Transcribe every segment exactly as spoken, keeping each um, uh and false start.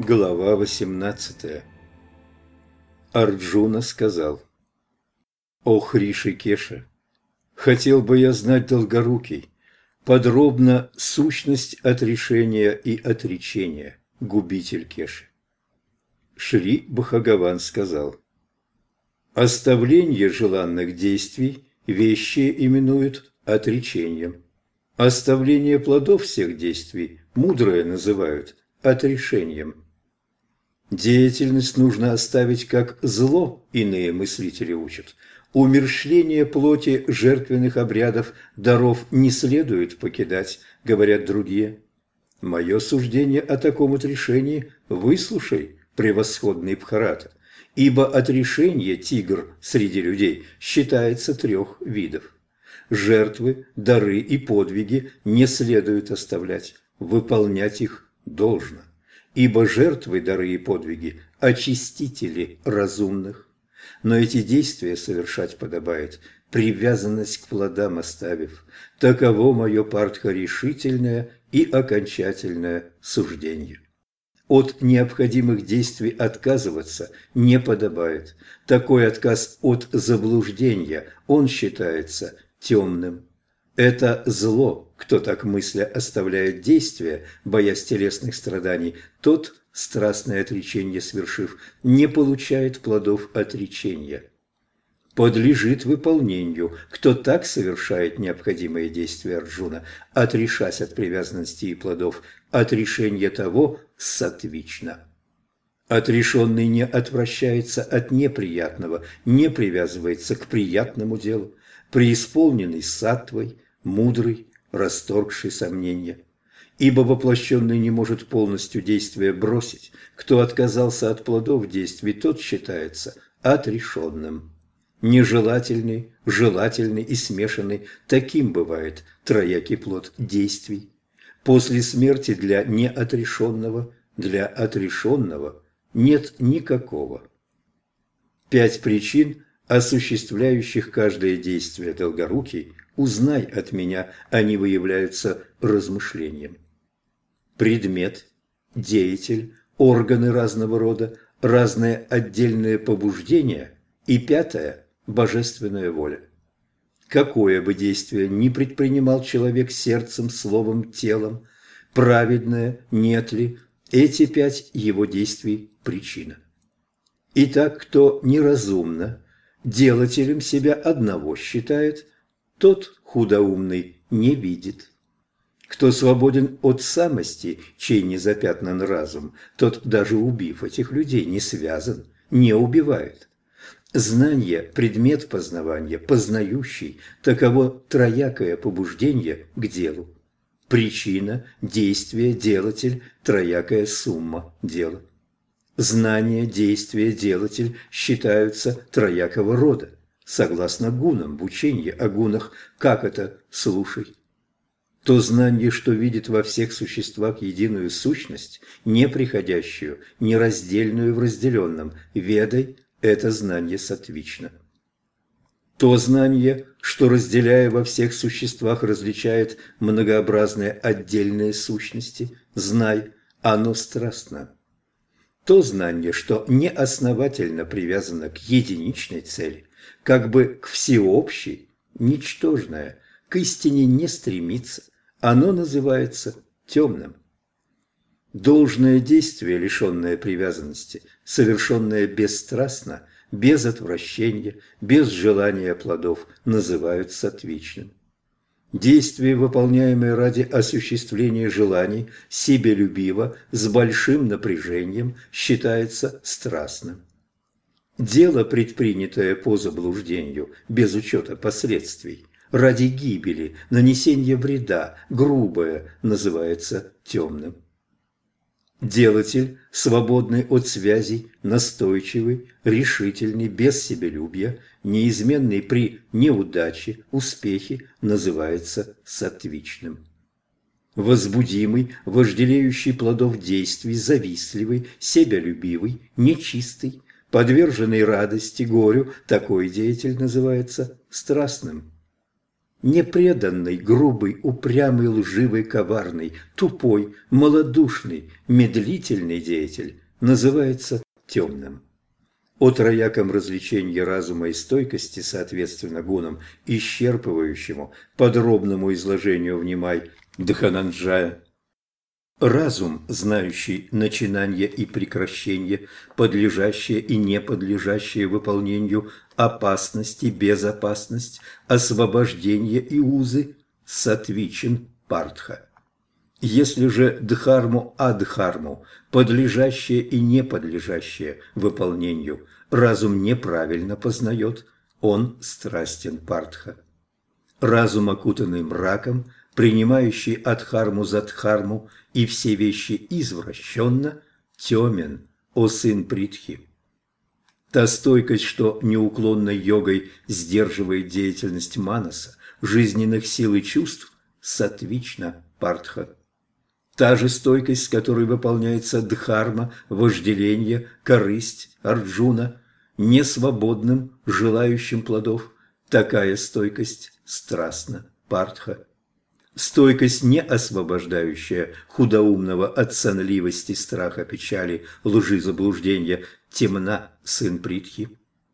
Глава восемнадцатая. Арджуна сказал: «О Хришикеша, хотел бы я знать, Долгорукий, подробно сущность отрешения и отречения, губитель Кеши». Шри Бхагаван сказал: «Оставление желанных действий вещи именуют отречением. Оставление плодов всех действий мудрые называют отрешением. Деятельность нужно оставить как зло, иные мыслители учат. Умерщвление плоти жертвенных обрядов, даров не следует покидать, говорят другие. Мое суждение о таком отрешении выслушай, превосходный Бхарата, ибо отрешение тигр среди людей считается трех видов. Жертвы, дары и подвиги не следует оставлять, выполнять их должно. Ибо жертвы, дары и подвиги – очистители разумных. Но эти действия совершать подобает, привязанность к плодам оставив. Таково мое партха решительное и окончательное суждение. От необходимых действий отказываться не подобает. Такой отказ от заблуждения, он считается темным. Это зло, кто так мысля оставляет действия, боясь телесных страданий, тот, страстное отречение свершив, не получает плодов отречения. Подлежит выполнению, кто так совершает необходимые действия, Арджуна, отрешась от привязанности и плодов, отрешение того саттвично. Отрешенный не отвращается от неприятного, не привязывается к приятному делу, преисполненный саттвой, мудрый, расторгший сомнения. Ибо воплощенный не может полностью действия бросить. Кто отказался от плодов действий, тот считается отрешенным. Нежелательный, желательный и смешанный – таким бывает троякий плод действий. После смерти для неотрешенного, для отрешенного нет никакого. Пять причин, осуществляющих каждое действие, Долгорукий, узнай от меня, они выявляются размышлением. Предмет, деятель, органы разного рода, разные отдельные побуждения и пятое – божественная воля. Какое бы действие ни предпринимал человек сердцем, словом, телом, праведное, нет ли, эти пять его действий – причина. Итак, кто неразумно делателем себя одного считает, тот худоумный не видит. Кто свободен от самости, чей не запятнан разум, тот, даже убив этих людей, не связан, не убивает. Знание – предмет познавания, познающий, таково троякое побуждение к делу. Причина, действие, делатель – троякая сумма дела. Знание, действие, делатель считаются троякого рода, согласно гунам в учении о гунах. Как это? Слушай. То знание, что видит во всех существах единую сущность, неприходящую, нераздельную в разделенном, ведай, это знание саттвично. То знание, что, разделяя во всех существах, различает многообразные отдельные сущности, знай, оно страстно. То знание, что неосновательно привязано к единичной цели, как бы к всеобщей, ничтожное, к истине не стремится, оно называется темным. Должное действие, лишенное привязанности, совершенное бесстрастно, без отвращения, без желания плодов, называют саттвичным. Действие, выполняемое ради осуществления желаний, себелюбиво, с большим напряжением, считается страстным. Дело, предпринятое по заблуждению, без учета последствий, ради гибели, нанесения вреда, грубое, называется темным. Делатель, свободный от связей, настойчивый, решительный, без себелюбия, неизменный при неудаче, успехе, называется саттвичным. Возбудимый, вожделеющий плодов действий, завистливый, себялюбивый, нечистый, подверженный радости, горю, такой деятель называется страстным. непреданный, грубый, упрямый, лживый, коварный, тупой, малодушный, медлительный деятель называется темным. О трояком развлечении разума и стойкости, соответственно гунам, исчерпывающему подробному изложению внимай Дхананджая. Разум, знающий начинание и прекращение, подлежащее и не подлежащее выполнению, опасность и безопасность, освобождение и узы, сатвичен партха. Если же дхарму адхарму, подлежащее и не подлежащее выполнению, разум неправильно познает, он страстен партха. Разум, окутанный мраком, принимающий адхарму за дхарму и все вещи извращенно, темен, о сын Притхи. Та стойкость, что неуклонной йогой сдерживает деятельность манаса, жизненных сил и чувств, сатвична партха. Та же стойкость, с которой выполняется дхарма, вожделение, корысть, арджуна, несвободным, желающим плодов, такая стойкость страстна партха. Стойкость, не освобождающая худоумного от сонливости, страха, печали, лжи, заблуждения, темна, сын Притхи.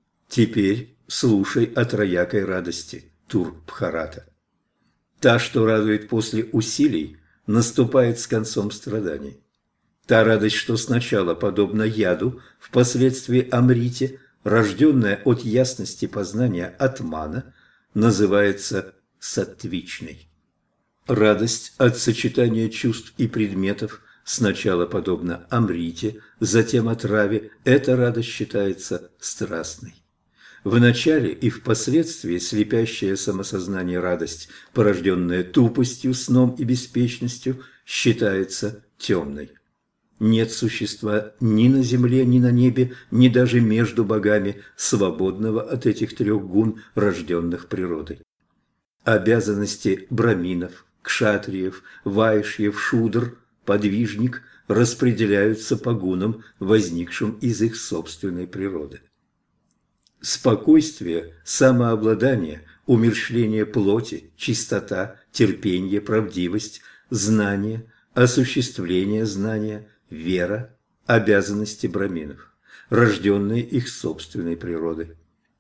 Теперь слушай о троякой радости, Тур-Бхарата. Та, что радует после усилий, наступает с концом страданий. Та радость, что сначала подобна яду, впоследствии амрите, рожденная от ясности познания атмана, называется саттвичной. Радость от сочетания чувств и предметов, сначала подобно амрите, затем отраве, эта радость считается страстной. В начале и впоследствии слепящее самосознание радость, порожденная тупостью, сном и беспечностью, считается темной. Нет существа ни на земле, ни на небе, ни даже между богами, свободного от этих трех гун, рожденных природой. Обязанности браминов, кшатриев, вайшьев, шудр, подвижник распределяются по гунам, возникшим из их собственной природы. Спокойствие, самообладание, умерщвление плоти, чистота, терпение, правдивость, знание, осуществление знания, вера, обязанности браминов, рожденные их собственной природой.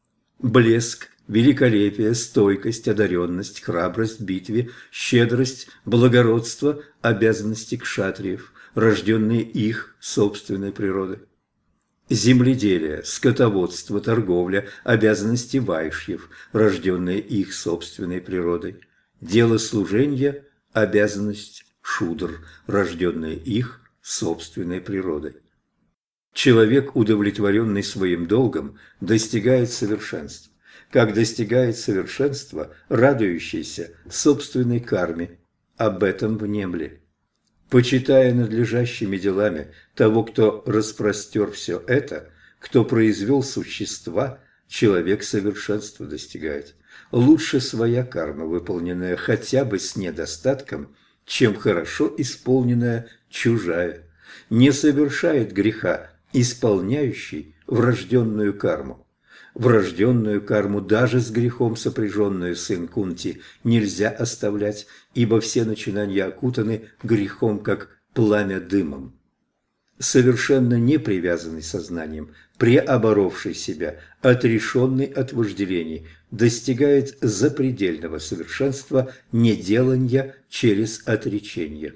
Блеск, великолепие, стойкость, одаренность, храбрость в битве, щедрость, благородство, обязанности кшатриев, рожденные их собственной природой. Земледелие, скотоводство, торговля, обязанности вайшьев, рожденные их собственной природой. Дело служения, обязанность шудр, рожденные их собственной природой. Человек, удовлетворенный своим долгом, достигает совершенства. Как достигает совершенства, радующийся собственной карме. Об этом внемли. Почитая надлежащими делами того, кто распростер все это, кто произвел существа, человек совершенства достигает. Лучше своя карма, выполненная хотя бы с недостатком, чем хорошо исполненная чужая. Не совершает греха исполняющий врожденную карму. Врожденную карму, даже с грехом сопряженную, сын Кунти, нельзя оставлять, ибо все начинания окутаны грехом, как пламя дымом. Совершенно не привязанный сознанием, преоборовший себя, отрешенный от вожделений, достигает запредельного совершенства неделания через отречение.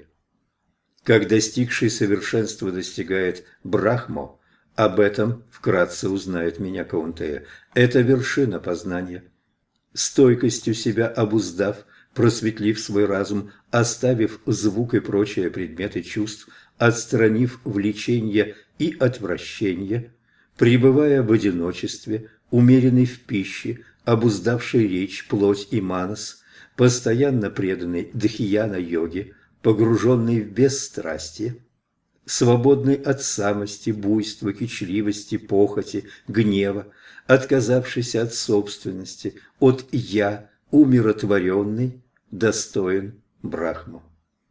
Как достигший совершенства достигает Брахмо, об этом вкратце узнает меня Каунтея. Это вершина познания. Стойкостью себя обуздав, просветлив свой разум, оставив звук и прочие предметы чувств, отстранив влечение и отвращение, пребывая в одиночестве, умеренный в пище, обуздавший речь, плоть и манас, постоянно преданный дхьяна-йоге, погруженный в бесстрастие, свободный от самости, буйства, кичливости, похоти, гнева, отказавшийся от собственности, от «я», умиротворенный, достоин Брахму.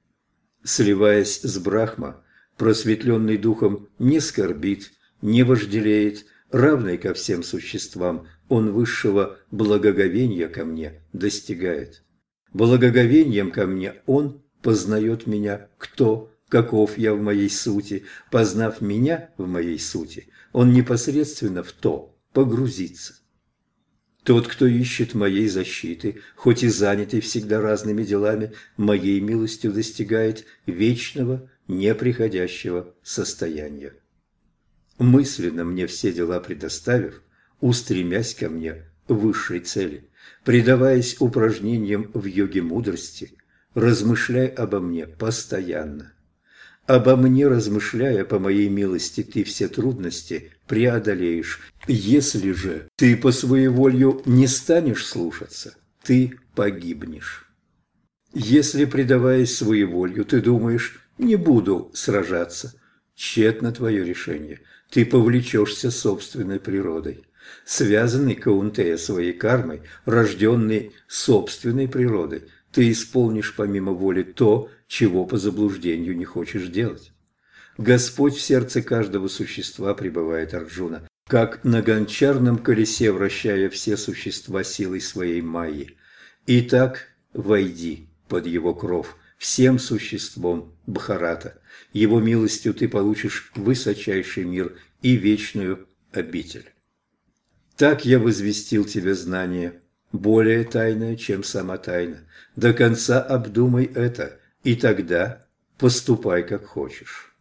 Сливаясь с Брахма, просветленный духом не скорбит, не вожделеет, равный ко всем существам, он высшего благоговения ко мне достигает. Благоговением ко мне он познает меня, кто, каков я в моей сути. Познав меня в моей сути, он непосредственно в то погрузится. Тот, кто ищет моей защиты, хоть и занятый всегда разными делами, моей милостью достигает вечного, неприходящего состояния. Мысленно мне все дела предоставив, устремясь ко мне высшей цели, предаваясь упражнениям в йоге мудрости, размышляй обо мне постоянно. Обо мне размышляя, по моей милости, ты все трудности преодолеешь. Если же ты по своеволью не станешь слушаться, ты погибнешь. Если, предаваясь своеволью, ты думаешь, не буду сражаться, тщетно твое решение, ты повлечешься собственной природой. Связанный Каунтея своей кармой, рожденный собственной природой, ты исполнишь помимо воли то, чего по заблуждению не хочешь делать. Господь в сердце каждого существа пребывает, Арджуна, как на гончарном колесе, вращая все существа силой своей майи. Итак, войди под его кров всем существом Бхарата. Его милостью ты получишь высочайший мир и вечную обитель. Так я возвестил тебе знание, более тайное, чем сама тайна. До конца обдумай это, и тогда поступай, как хочешь.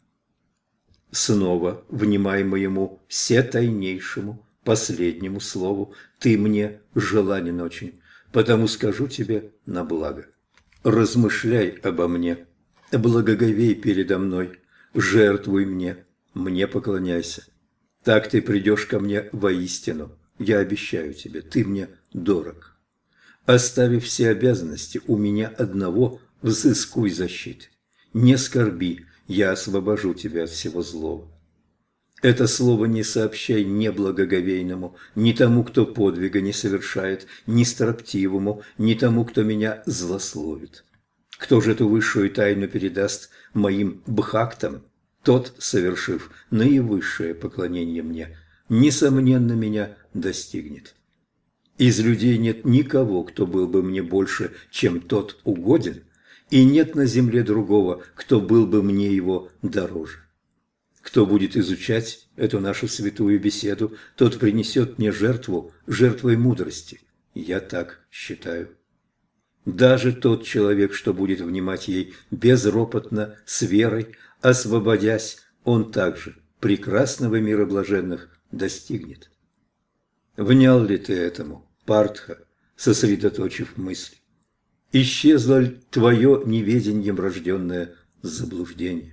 Снова внимай моему всетайнейшему последнему слову. Ты мне желанен очень, потому скажу тебе на благо. Размышляй обо мне, благоговей передо мной, жертвуй мне, мне поклоняйся. Так ты придешь ко мне воистину. Я обещаю тебе, ты мне дорог. Оставив все обязанности, у меня одного взыскуй защиты. Не скорби, я освобожу тебя от всего злого. Это слово не сообщай ни благоговейному, ни тому, кто подвига не совершает, ни строптивому, ни тому, кто меня злословит. Кто же эту высшую тайну передаст моим бхактам, тот, совершив наивысшее поклонение мне, несомненно меня достигнет. Из людей нет никого, кто был бы мне больше, чем тот угоден, и нет на земле другого, кто был бы мне его дороже. Кто будет изучать эту нашу святую беседу, тот принесет мне жертву жертвой мудрости. Я так считаю. Даже тот человек, что будет внимать ей безропотно, с верой, освободясь, он также прекрасного мира блаженных достигнет. Внял ли ты этому, Партха, сосредоточив мысли? Исчезло ли твое неведением рожденное заблуждение?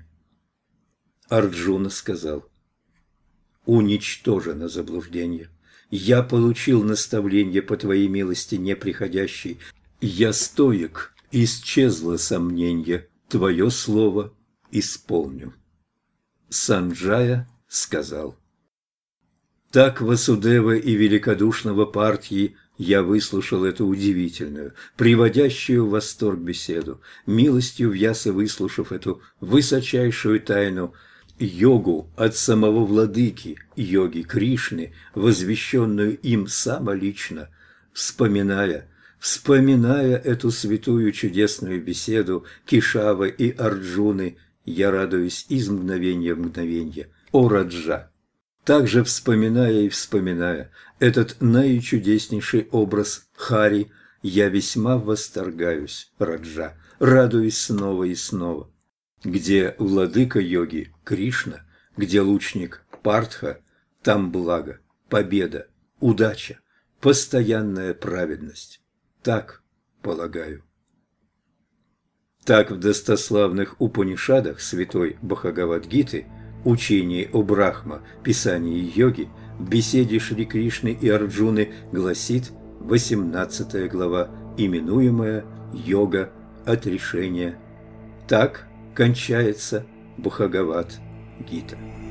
Арджуна сказал: уничтожено заблуждение. Я получил наставление по твоей милости неприходящей. Я стоек, исчезло сомнение, твое слово исполню. Санджая сказал: так Васудева и великодушного Партхи я выслушал эту удивительную, приводящую в восторг беседу, милостью Вьясы выслушав эту высочайшую тайну, йогу от самого владыки, йоги Кришны, возвещенную им самолично, вспоминая, вспоминая эту святую чудесную беседу Кешавы и Арджуны, я радуюсь из мгновения в мгновенье, о Раджа. Также вспоминая и вспоминая этот наичудеснейший образ Хари, я весьма восторгаюсь, Раджа, радуюсь снова и снова. Где владыка йоги Кришна, где лучник Партха, там благо, победа, удача, постоянная праведность. Так полагаю. Так в достославных Упанишадах святой Бхагавад-гиты, учении о Брахма, писании йоги, в беседе Шри Кришны и Арджуны гласит восемнадцатая глава, именуемая «Йога отрешения». Так кончается Бхагавад-гита.